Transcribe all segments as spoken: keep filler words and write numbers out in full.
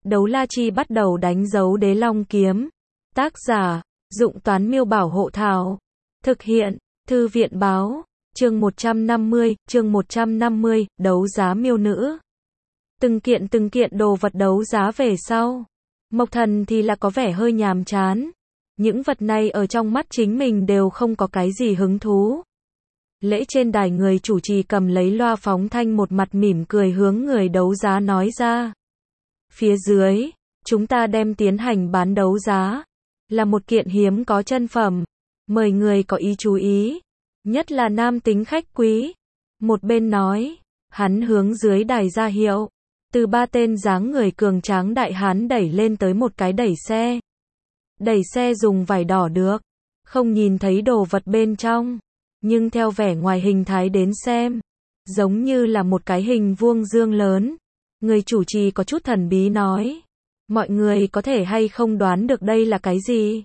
Đấu la chi bắt đầu đánh dấu đế long kiếm. Tác giả, Dụng Toán Miêu Bảo Hộ Thảo. Thực hiện, Thư viện Báo. Chương một trăm năm mươi, chương một trăm năm mươi, đấu giá miêu nữ. Từng kiện từng kiện đồ vật đấu giá về sau. Mộc Thần thì là có vẻ hơi nhàm chán. Những vật này ở trong mắt chính mình đều không có cái gì hứng thú. Lễ trên đài người chủ trì cầm lấy loa phóng thanh một mặt mỉm cười hướng người đấu giá nói ra. Phía dưới, chúng ta đem tiến hành bán đấu giá. Là một kiện hiếm có chân phẩm. Mời người có ý chú ý. Nhất là nam tính khách quý. Một bên nói, hắn hướng dưới đài ra hiệu. Từ ba tên dáng người cường tráng đại hán đẩy lên tới một cái đẩy xe. Đẩy xe dùng vải đỏ được. Không nhìn thấy đồ vật bên trong. Nhưng theo vẻ ngoài hình thái đến xem. Giống như là một cái hình vuông dương lớn. Người chủ trì có chút thần bí nói. Mọi người có thể hay không đoán được đây là cái gì?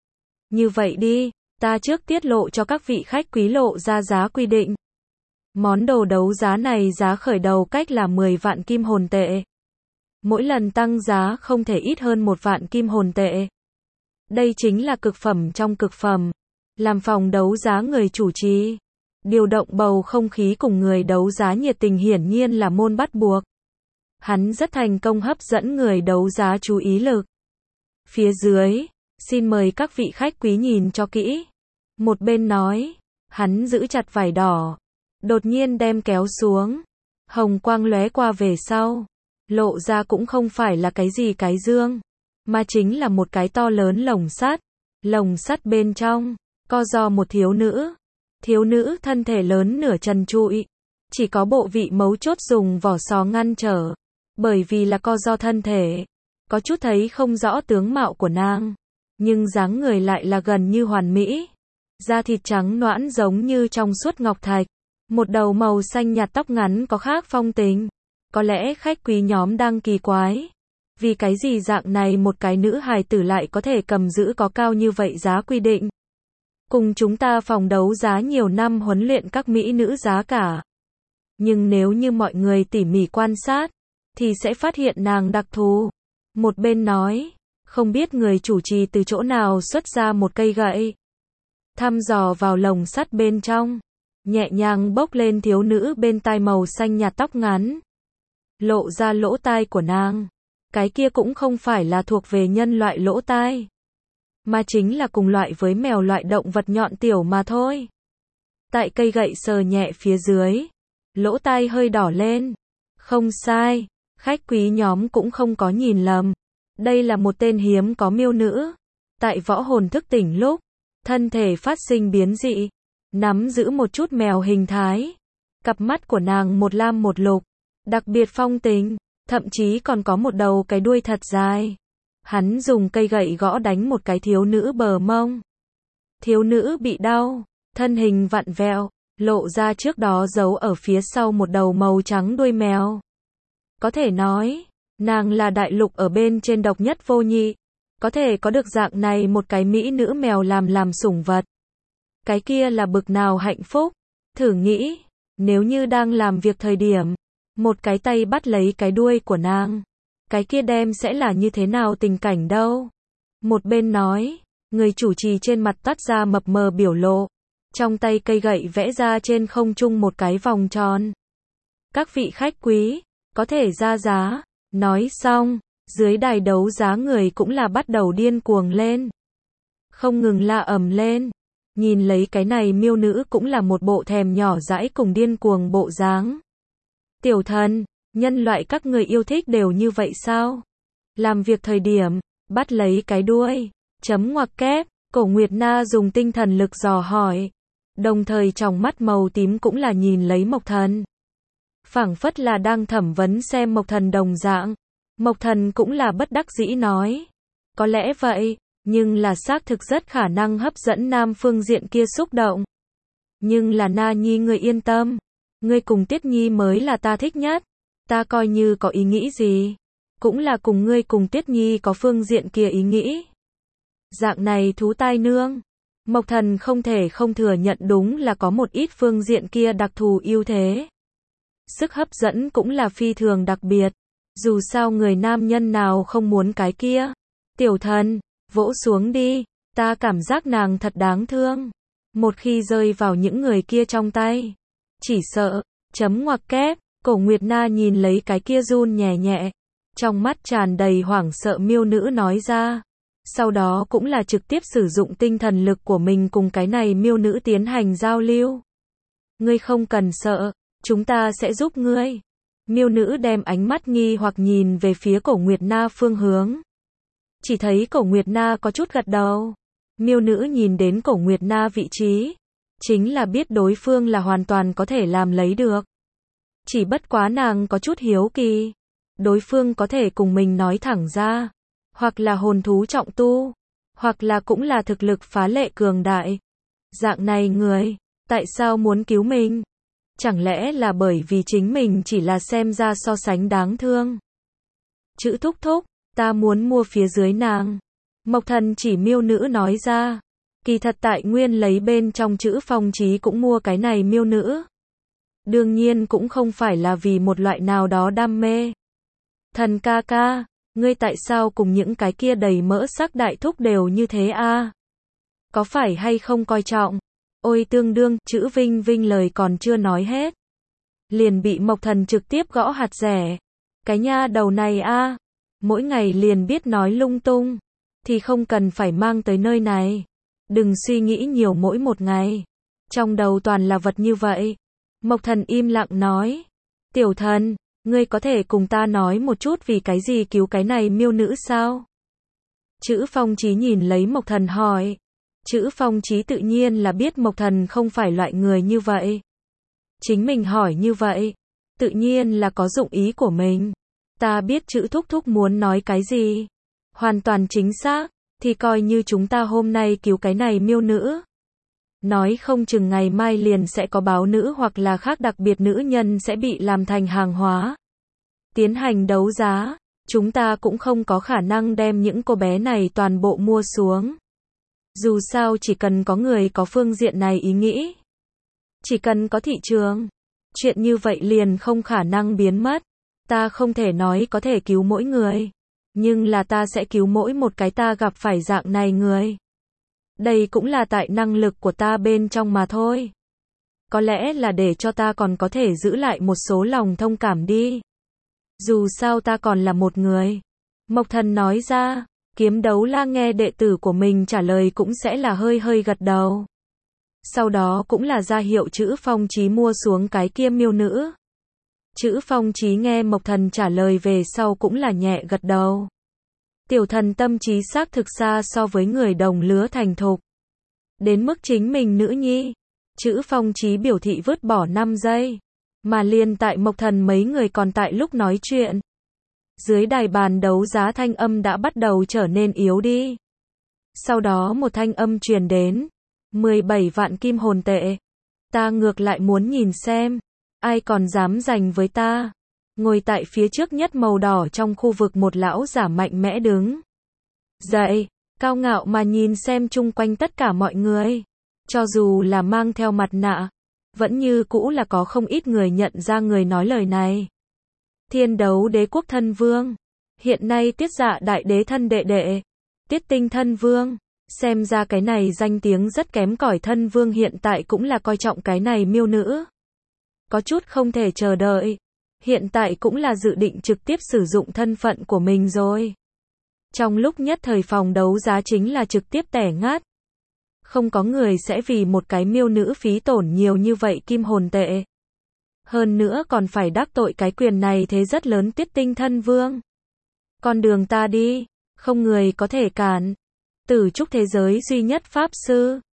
Như vậy đi, ta trước tiết lộ cho các vị khách quý lộ ra giá quy định. Món đồ đấu giá này giá khởi đầu cách là mười vạn kim hồn tệ. Mỗi lần tăng giá không thể ít hơn một vạn kim hồn tệ. Đây chính là cực phẩm trong cực phẩm. Làm phòng đấu giá người chủ trì. Điều động bầu không khí cùng người đấu giá nhiệt tình hiển nhiên là môn bắt buộc. Hắn rất thành công hấp dẫn người đấu giá chú ý lực. Phía dưới, xin mời các vị khách quý nhìn cho kỹ. Một bên nói, hắn giữ chặt vải đỏ. Đột nhiên đem kéo xuống. Hồng quang lóe qua về sau. Lộ ra cũng không phải là cái gì cái dương. Mà chính là một cái to lớn lồng sắt. Lồng sắt bên trong, co do một thiếu nữ. Thiếu nữ thân thể lớn nửa trần trụi. Chỉ có bộ vị mấu chốt dùng vỏ sò ngăn trở. Bởi vì là co do thân thể. Có chút thấy không rõ tướng mạo của nàng. Nhưng dáng người lại là gần như hoàn mỹ. Da thịt trắng nõn giống như trong suốt ngọc thạch. Một đầu màu xanh nhạt tóc ngắn có khác phong tình. Có lẽ khách quý nhóm đang kỳ quái. Vì cái gì dạng này một cái nữ hài tử lại có thể cầm giữ có cao như vậy giá quy định. Cùng chúng ta phòng đấu giá nhiều năm huấn luyện các mỹ nữ giá cả. Nhưng nếu như mọi người tỉ mỉ quan sát, thì sẽ phát hiện nàng đặc thù. Một bên nói, không biết người chủ trì từ chỗ nào xuất ra một cây gậy. Thăm dò vào lồng sắt bên trong. Nhẹ nhàng bốc lên thiếu nữ bên tai màu xanh nhạt tóc ngắn. Lộ ra lỗ tai của nàng. Cái kia cũng không phải là thuộc về nhân loại lỗ tai. Mà chính là cùng loại với mèo loại động vật nhọn tiểu mà thôi. Tại cây gậy sờ nhẹ phía dưới. Lỗ tai hơi đỏ lên. Không sai. Khách quý nhóm cũng không có nhìn lầm. Đây là một tên hiếm có miêu nữ. Tại võ hồn thức tỉnh lúc. Thân thể phát sinh biến dị. Nắm giữ một chút mèo hình thái. Cặp mắt của nàng một lam một lục. Đặc biệt phong tình. Thậm chí còn có một đầu cái đuôi thật dài. Hắn dùng cây gậy gõ đánh một cái thiếu nữ bờ mông. Thiếu nữ bị đau. Thân hình vặn vẹo. Lộ ra trước đó giấu ở phía sau một đầu màu trắng đuôi mèo. Có thể nói, nàng là đại lục ở bên trên độc nhất vô nhị. Có thể có được dạng này một cái mỹ nữ mèo làm làm sủng vật. Cái kia là bực nào hạnh phúc. Thử nghĩ, nếu như đang làm việc thời điểm, một cái tay bắt lấy cái đuôi của nàng. Cái kia đem sẽ là như thế nào tình cảnh đâu. Một bên nói, người chủ trì trên mặt toát ra mập mờ biểu lộ. Trong tay cây gậy vẽ ra trên không trung một cái vòng tròn. Các vị khách quý, có thể ra giá. Nói xong, dưới đài đấu giá người cũng là bắt đầu điên cuồng lên. Không ngừng la ầm lên. Nhìn lấy cái này miêu nữ cũng là một bộ thèm nhỏ dãi cùng điên cuồng bộ dáng. Tiểu thần, nhân loại các người yêu thích đều như vậy sao? Làm việc thời điểm, bắt lấy cái đuôi, chấm ngoặc kép, Cổ Nguyệt Na dùng tinh thần lực dò hỏi. Đồng thời trong mắt màu tím cũng là nhìn lấy Mộc Thần. Phảng phất là đang thẩm vấn xem Mộc Thần đồng dạng. Mộc Thần cũng là bất đắc dĩ nói. Có lẽ vậy, nhưng là xác thực rất khả năng hấp dẫn nam phương diện kia xúc động. Nhưng là Na Nhi ngươi yên tâm. Ngươi cùng Tiết Nhi mới là ta thích nhất. Ta coi như có ý nghĩ gì. Cũng là cùng ngươi cùng Tiết Nhi có phương diện kia ý nghĩ. Dạng này thú tai nương. Mộc Thần không thể không thừa nhận đúng là có một ít phương diện kia đặc thù ưu thế. Sức hấp dẫn cũng là phi thường đặc biệt. Dù sao người nam nhân nào không muốn cái kia. Tiểu thần, vỗ xuống đi, ta cảm giác nàng thật đáng thương. Một khi rơi vào những người kia trong tay, chỉ sợ, chấm ngoặc kép, Cổ Nguyệt Na nhìn lấy cái kia run nhẹ nhẹ, trong mắt tràn đầy hoảng sợ miêu nữ nói ra. Sau đó cũng là trực tiếp sử dụng tinh thần lực của mình cùng cái này miêu nữ tiến hành giao lưu. Ngươi không cần sợ, chúng ta sẽ giúp ngươi. Miêu nữ đem ánh mắt nghi hoặc nhìn về phía Cổ Nguyệt Na phương hướng. Chỉ thấy Cổ Nguyệt Na có chút gật đầu. Miêu nữ nhìn đến Cổ Nguyệt Na vị trí, chính là biết đối phương là hoàn toàn có thể làm lấy được. Chỉ bất quá nàng có chút hiếu kỳ. Đối phương có thể cùng mình nói thẳng ra, hoặc là hồn thú trọng tu, hoặc là cũng là thực lực phá lệ cường đại. Dạng này người, tại sao muốn cứu mình? Chẳng lẽ là bởi vì chính mình chỉ là xem ra so sánh đáng thương? Chữ thúc thúc, ta muốn mua phía dưới nàng. Mộc Thần chỉ miêu nữ nói ra. Kỳ thật tại nguyên lấy bên trong chữ Phong Chí cũng mua cái này miêu nữ. Đương nhiên cũng không phải là vì một loại nào đó đam mê. Thần ca ca, ngươi tại sao cùng những cái kia đầy mỡ sắc đại thúc đều như thế a? Có phải hay không coi trọng? Ôi tương đương, chữ Vinh Vinh lời còn chưa nói hết. Liền bị Mộc Thần trực tiếp gõ hạt rẻ. Cái nha đầu này a, mỗi ngày liền biết nói lung tung, thì không cần phải mang tới nơi này. Đừng suy nghĩ nhiều mỗi một ngày. Trong đầu toàn là vật như vậy. Mộc Thần im lặng nói. Tiểu thần, ngươi có thể cùng ta nói một chút vì cái gì cứu cái này miêu nữ sao? Chữ Phong Chí nhìn lấy Mộc Thần hỏi. Chữ Phong Chí tự nhiên là biết Mộc Thần không phải loại người như vậy. Chính mình hỏi như vậy, tự nhiên là có dụng ý của mình. Ta biết chữ thúc thúc muốn nói cái gì. Hoàn toàn chính xác, thì coi như chúng ta hôm nay cứu cái này miêu nữ. Nói không chừng ngày mai liền sẽ có báo nữ hoặc là khác đặc biệt nữ nhân sẽ bị làm thành hàng hóa. Tiến hành đấu giá, chúng ta cũng không có khả năng đem những cô bé này toàn bộ mua xuống. Dù sao chỉ cần có người có phương diện này ý nghĩ. Chỉ cần có thị trường. Chuyện như vậy liền không khả năng biến mất. Ta không thể nói có thể cứu mỗi người. Nhưng là ta sẽ cứu mỗi một cái ta gặp phải dạng này người. Đây cũng là tại năng lực của ta bên trong mà thôi. Có lẽ là để cho ta còn có thể giữ lại một số lòng thông cảm đi. Dù sao ta còn là một người. Mộc Thần nói ra. Kiếm Đấu La nghe đệ tử của mình trả lời cũng sẽ là hơi hơi gật đầu. Sau đó cũng là ra hiệu chữ Phong Chí mua xuống cái kia miêu nữ. Chữ Phong Chí nghe Mộc Thần trả lời về sau cũng là nhẹ gật đầu. Tiểu thần tâm trí xác thực xa so với người đồng lứa thành thục. Đến mức chính mình nữ nhi. Chữ Phong Chí biểu thị vứt bỏ năm giây. Mà liền tại Mộc Thần mấy người còn tại lúc nói chuyện. Dưới đài bàn đấu giá thanh âm đã bắt đầu trở nên yếu đi. Sau đó một thanh âm truyền đến. mười bảy vạn kim hồn tệ. Ta ngược lại muốn nhìn xem. Ai còn dám giành với ta. Ngồi tại phía trước nhất màu đỏ trong khu vực một lão giả mạnh mẽ đứng. Dậy, cao ngạo mà nhìn xem chung quanh tất cả mọi người. Cho dù là mang theo mặt nạ. Vẫn như cũ là có không ít người nhận ra người nói lời này. Thiên Đấu Đế Quốc thân vương. Hiện nay Tiết Dạ đại đế thân đệ đệ. Tiết Tinh thân vương. Xem ra cái này danh tiếng rất kém cỏi thân vương hiện tại cũng là coi trọng cái này miêu nữ. Có chút không thể chờ đợi. Hiện tại cũng là dự định trực tiếp sử dụng thân phận của mình rồi. Trong lúc nhất thời phòng đấu giá chính là trực tiếp tẻ ngát. Không có người sẽ vì một cái miêu nữ phí tổn nhiều như vậy kim hồn tệ. Hơn nữa còn phải đắc tội cái quyền này thế rất lớn Tiết Tinh thân vương. Con đường ta đi, không người có thể cản. Tử trúc thế giới duy nhất pháp sư.